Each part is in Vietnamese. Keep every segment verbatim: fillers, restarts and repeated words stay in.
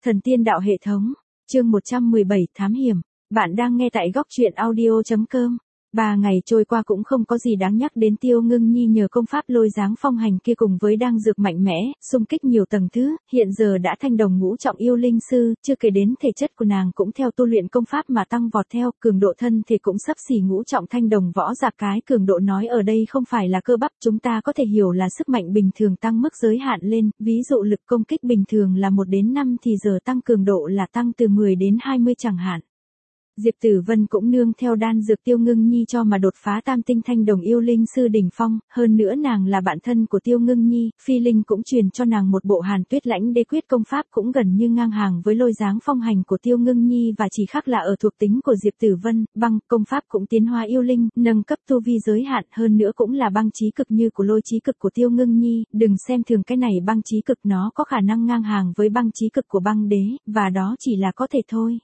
Thần tiên đạo hệ thống, chương một trăm mười bảy thám hiểm, bạn đang nghe tại góc truyện audio chấm com. Ba ngày trôi qua cũng không có gì đáng nhắc đến Tiêu Ngưng Nhi nhờ công pháp lôi dáng phong hành kia cùng với đang dược mạnh mẽ, xung kích nhiều tầng thứ, hiện giờ đã thanh đồng ngũ trọng yêu linh sư, chưa kể đến thể chất của nàng cũng theo tu luyện công pháp mà tăng vọt theo, cường độ thân thể cũng sắp xỉ ngũ trọng thanh đồng võ giả. Cái cường độ nói ở đây không phải là cơ bắp, chúng ta có thể hiểu là sức mạnh bình thường tăng mức giới hạn lên, ví dụ lực công kích bình thường là một đến năm thì giờ tăng cường độ là tăng từ mười đến hai mươi chẳng hạn. Diệp Tử Vân cũng nương theo đan dược Tiêu Ngưng Nhi cho mà đột phá tam tinh thanh đồng yêu linh sư đỉnh phong, hơn nữa nàng là bạn thân của Tiêu Ngưng Nhi, Phi Linh cũng truyền cho nàng một bộ Hàn Tuyết Lãnh Đế quyết công pháp cũng gần như ngang hàng với lôi dáng phong hành của Tiêu Ngưng Nhi và chỉ khác là ở thuộc tính của Diệp Tử Vân, băng, công pháp cũng tiến hóa yêu linh, nâng cấp tu vi giới hạn, hơn nữa cũng là băng chí cực như của lôi chí cực của Tiêu Ngưng Nhi, đừng xem thường cái này băng chí cực, nó có khả năng ngang hàng với băng chí cực của băng đế, và đó chỉ là có thể thôi.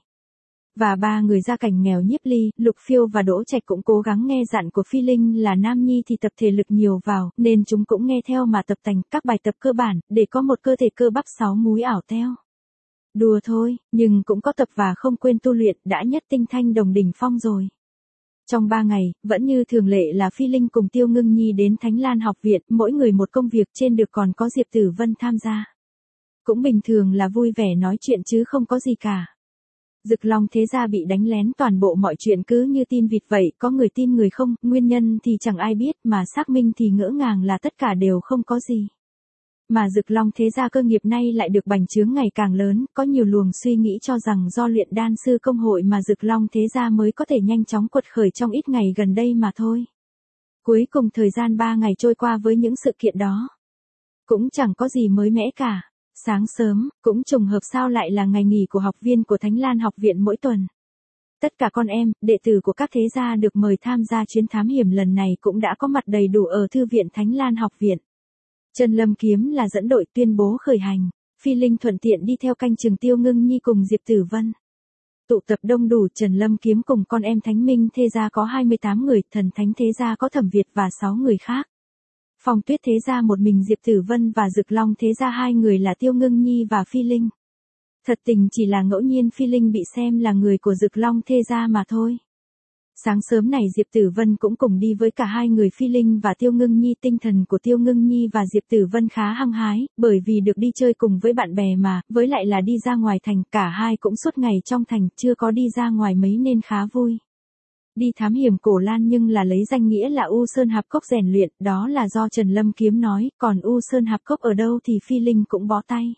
Và ba người gia cảnh nghèo Nhiếp Ly, Lục Phiêu và Đỗ Trạch cũng cố gắng nghe dặn của Phi Linh là nam nhi thì tập thể lực nhiều vào, nên chúng cũng nghe theo mà tập tành các bài tập cơ bản, để có một cơ thể cơ bắp sáu múi ảo teo. Đùa thôi, nhưng cũng có tập và không quên tu luyện, đã nhất tinh thanh đồng đỉnh phong rồi. Trong ba ngày, vẫn như thường lệ là Phi Linh cùng Tiêu Ngưng Nhi đến Thánh Lan học viện, mỗi người một công việc trên được còn có Diệp Tử Vân tham gia. Cũng bình thường là vui vẻ nói chuyện chứ không có gì cả. Dực Long thế gia bị đánh lén, toàn bộ mọi chuyện cứ như tin vịt vậy, có người tin người không, nguyên nhân thì chẳng ai biết, mà xác minh thì ngỡ ngàng là tất cả đều không có gì. Mà Dực Long thế gia cơ nghiệp nay lại được bành trướng ngày càng lớn, có nhiều luồng suy nghĩ cho rằng do luyện đan sư công hội mà Dực Long thế gia mới có thể nhanh chóng quật khởi trong ít ngày gần đây mà thôi. Cuối cùng thời gian ba ngày trôi qua với những sự kiện đó, cũng chẳng có gì mới mẻ cả. Sáng sớm, cũng trùng hợp sao lại là ngày nghỉ của học viên của Thánh Lan học viện mỗi tuần. Tất cả con em, đệ tử của các thế gia được mời tham gia chuyến thám hiểm lần này cũng đã có mặt đầy đủ ở thư viện Thánh Lan học viện. Trần Lâm Kiếm là dẫn đội tuyên bố khởi hành, Phi Linh thuận tiện đi theo canh chừng Tiêu Ngưng Nhi cùng Diệp Tử Vân. Tụ tập đông đủ, Trần Lâm Kiếm cùng con em Thánh Minh thế gia có hai mươi tám người, Thần Thánh thế gia có Thẩm Việt và sáu người khác. Phong Tuyết thế gia một mình Diệp Tử Vân và Dực Long thế gia hai người là Tiêu Ngưng Nhi và Phi Linh. Thật tình chỉ là ngẫu nhiên Phi Linh bị xem là người của Dực Long thế gia mà thôi. Sáng sớm này Diệp Tử Vân cũng cùng đi với cả hai người Phi Linh và Tiêu Ngưng Nhi. Tinh thần của Tiêu Ngưng Nhi và Diệp Tử Vân khá hăng hái, bởi vì được đi chơi cùng với bạn bè mà, với lại là đi ra ngoài thành, cả hai cũng suốt ngày trong thành, chưa có đi ra ngoài mấy nên khá vui. Đi thám hiểm Cổ Lan nhưng là lấy danh nghĩa là U Sơn Hạp Cốc rèn luyện, đó là do Trần Lâm Kiếm nói, còn U Sơn Hạp Cốc ở đâu thì Phi Linh cũng bó tay.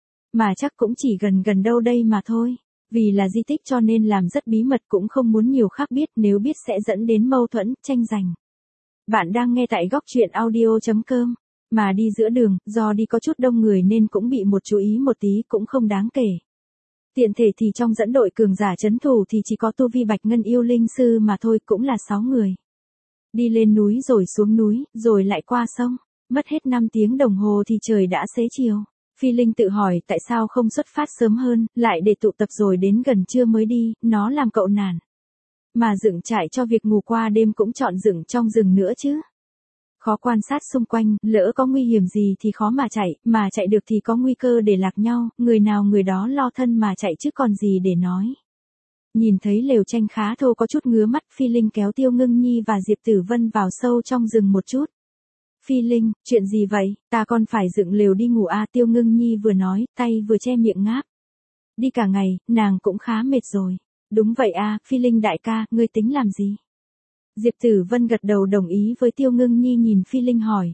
Mà chắc cũng chỉ gần gần đâu đây mà thôi, vì là di tích cho nên làm rất bí mật, cũng không muốn nhiều khác biết, nếu biết sẽ dẫn đến mâu thuẫn, tranh giành. Bạn đang nghe tại góc truyện audio chấm com, mà đi giữa đường, do đi có chút đông người nên cũng bị một chú ý một tí cũng không đáng kể. Tiện thể thì trong dẫn đội cường giả trấn thủ thì chỉ có tu vi Bạch Ngân yêu linh sư mà thôi, cũng là sáu người. Đi lên núi rồi xuống núi, rồi lại qua sông, mất hết năm tiếng đồng hồ thì trời đã xế chiều. Phi Linh tự hỏi tại sao không xuất phát sớm hơn, lại để tụ tập rồi đến gần trưa mới đi, nó làm cậu nản. Mà dựng trại cho việc ngủ qua đêm cũng chọn dựng trong rừng nữa chứ. Khó quan sát xung quanh, lỡ có nguy hiểm gì thì khó mà chạy, mà chạy được thì có nguy cơ để lạc nhau, người nào người đó lo thân mà chạy chứ còn gì để nói. Nhìn thấy lều tranh khá thô có chút ngứa mắt, Phi Linh kéo Tiêu Ngưng Nhi và Diệp Tử Vân vào sâu trong rừng một chút. Phi Linh, chuyện gì vậy, ta còn phải dựng lều đi ngủ à? Tiêu Ngưng Nhi vừa nói, tay vừa che miệng ngáp. Đi cả ngày, nàng cũng khá mệt rồi. Đúng vậy à, Phi Linh đại ca, ngươi tính làm gì? Diệp Tử Vân gật đầu đồng ý với Tiêu Ngưng Nhi, nhìn Phi Linh hỏi.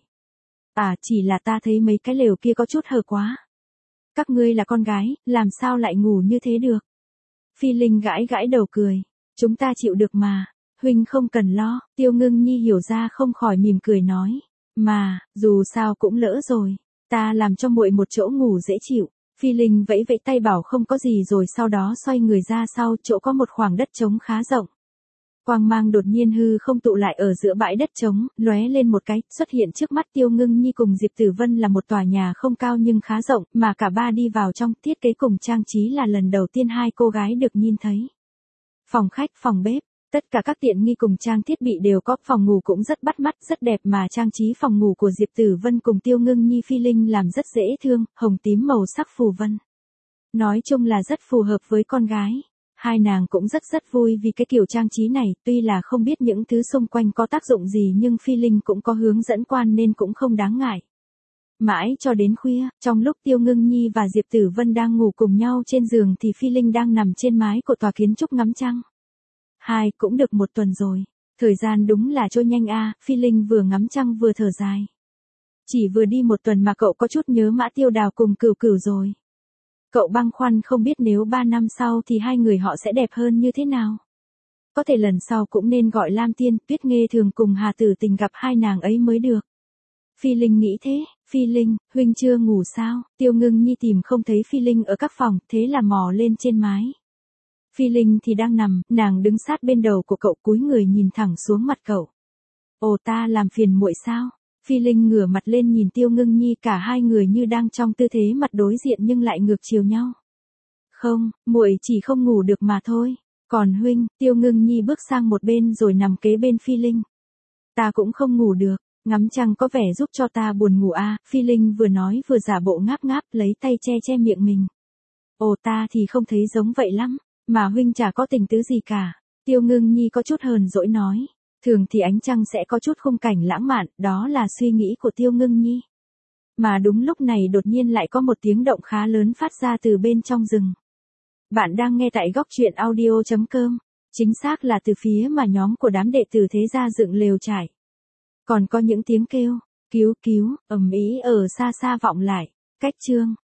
À, chỉ là ta thấy mấy cái lều kia có chút hở quá. Các ngươi là con gái, làm sao lại ngủ như thế được? Phi Linh gãi gãi đầu cười. Chúng ta chịu được mà, huynh không cần lo. Tiêu Ngưng Nhi hiểu ra không khỏi mỉm cười nói. Mà, dù sao cũng lỡ rồi, ta làm cho muội một chỗ ngủ dễ chịu. Phi Linh vẫy vẫy tay bảo không có gì rồi sau đó xoay người ra sau, chỗ có một khoảng đất trống khá rộng. Quang mang đột nhiên hư không tụ lại ở giữa bãi đất trống, lóe lên một cái, xuất hiện trước mắt Tiêu Ngưng Nhi cùng Diệp Tử Vân là một tòa nhà không cao nhưng khá rộng, mà cả ba đi vào trong, thiết kế cùng trang trí là lần đầu tiên hai cô gái được nhìn thấy. Phòng khách, phòng bếp, tất cả các tiện nghi cùng trang thiết bị đều có, phòng ngủ cũng rất bắt mắt, rất đẹp, mà trang trí phòng ngủ của Diệp Tử Vân cùng Tiêu Ngưng Nhi Phi Linh làm rất dễ thương, hồng tím màu sắc phù vân. Nói chung là rất phù hợp với con gái. Hai nàng cũng rất rất vui vì cái kiểu trang trí này, tuy là không biết những thứ xung quanh có tác dụng gì nhưng Phi Linh cũng có hướng dẫn quan nên cũng không đáng ngại. Mãi cho đến khuya, trong lúc Tiêu Ngưng Nhi và Diệp Tử Vân đang ngủ cùng nhau trên giường thì Phi Linh đang nằm trên mái của tòa kiến trúc ngắm trăng. Hai, cũng được một tuần rồi. Thời gian đúng là trôi nhanh a, Phi Linh vừa ngắm trăng vừa thở dài. Chỉ vừa đi một tuần mà cậu có chút nhớ Mã Tiêu Đào cùng Cửu Cửu rồi. Cậu băn khoăn không biết nếu ba năm sau thì hai người họ sẽ đẹp hơn như thế nào. Có thể lần sau cũng nên gọi Lam Tiên, Tuyết Nghê Thường cùng Hà Tử Tình gặp hai nàng ấy mới được. Phi Linh nghĩ thế. Phi Linh, huynh chưa ngủ sao? Tiêu Ngưng Nhi tìm không thấy Phi Linh ở các phòng, thế là mò lên trên mái. Phi Linh thì đang nằm, nàng đứng sát bên đầu của cậu cúi người nhìn thẳng xuống mặt cậu. Ồ, ta làm phiền muội sao? Phi Linh ngửa mặt lên nhìn Tiêu Ngưng Nhi, cả hai người như đang trong tư thế mặt đối diện nhưng lại ngược chiều nhau. Không, muội chỉ không ngủ được mà thôi. Còn huynh, Tiêu Ngưng Nhi bước sang một bên rồi nằm kế bên Phi Linh. Ta cũng không ngủ được, ngắm trăng có vẻ giúp cho ta buồn ngủ à, Phi Linh vừa nói vừa giả bộ ngáp ngáp lấy tay che che miệng mình. Ồ, ta thì không thấy giống vậy lắm, mà huynh chả có tình tứ gì cả. Tiêu Ngưng Nhi có chút hờn dỗi nói. Thường thì ánh trăng sẽ có chút khung cảnh lãng mạn, đó là suy nghĩ của Tiêu Ngưng Nhi. Mà đúng lúc này đột nhiên lại có một tiếng động khá lớn phát ra từ bên trong rừng. Bạn đang nghe tại góc truyện audio chấm com, chính xác là từ phía mà nhóm của đám đệ tử Thế Gia dựng lều trải. Còn có những tiếng kêu, cứu cứu, ầm ĩ ở xa xa vọng lại. Cách chương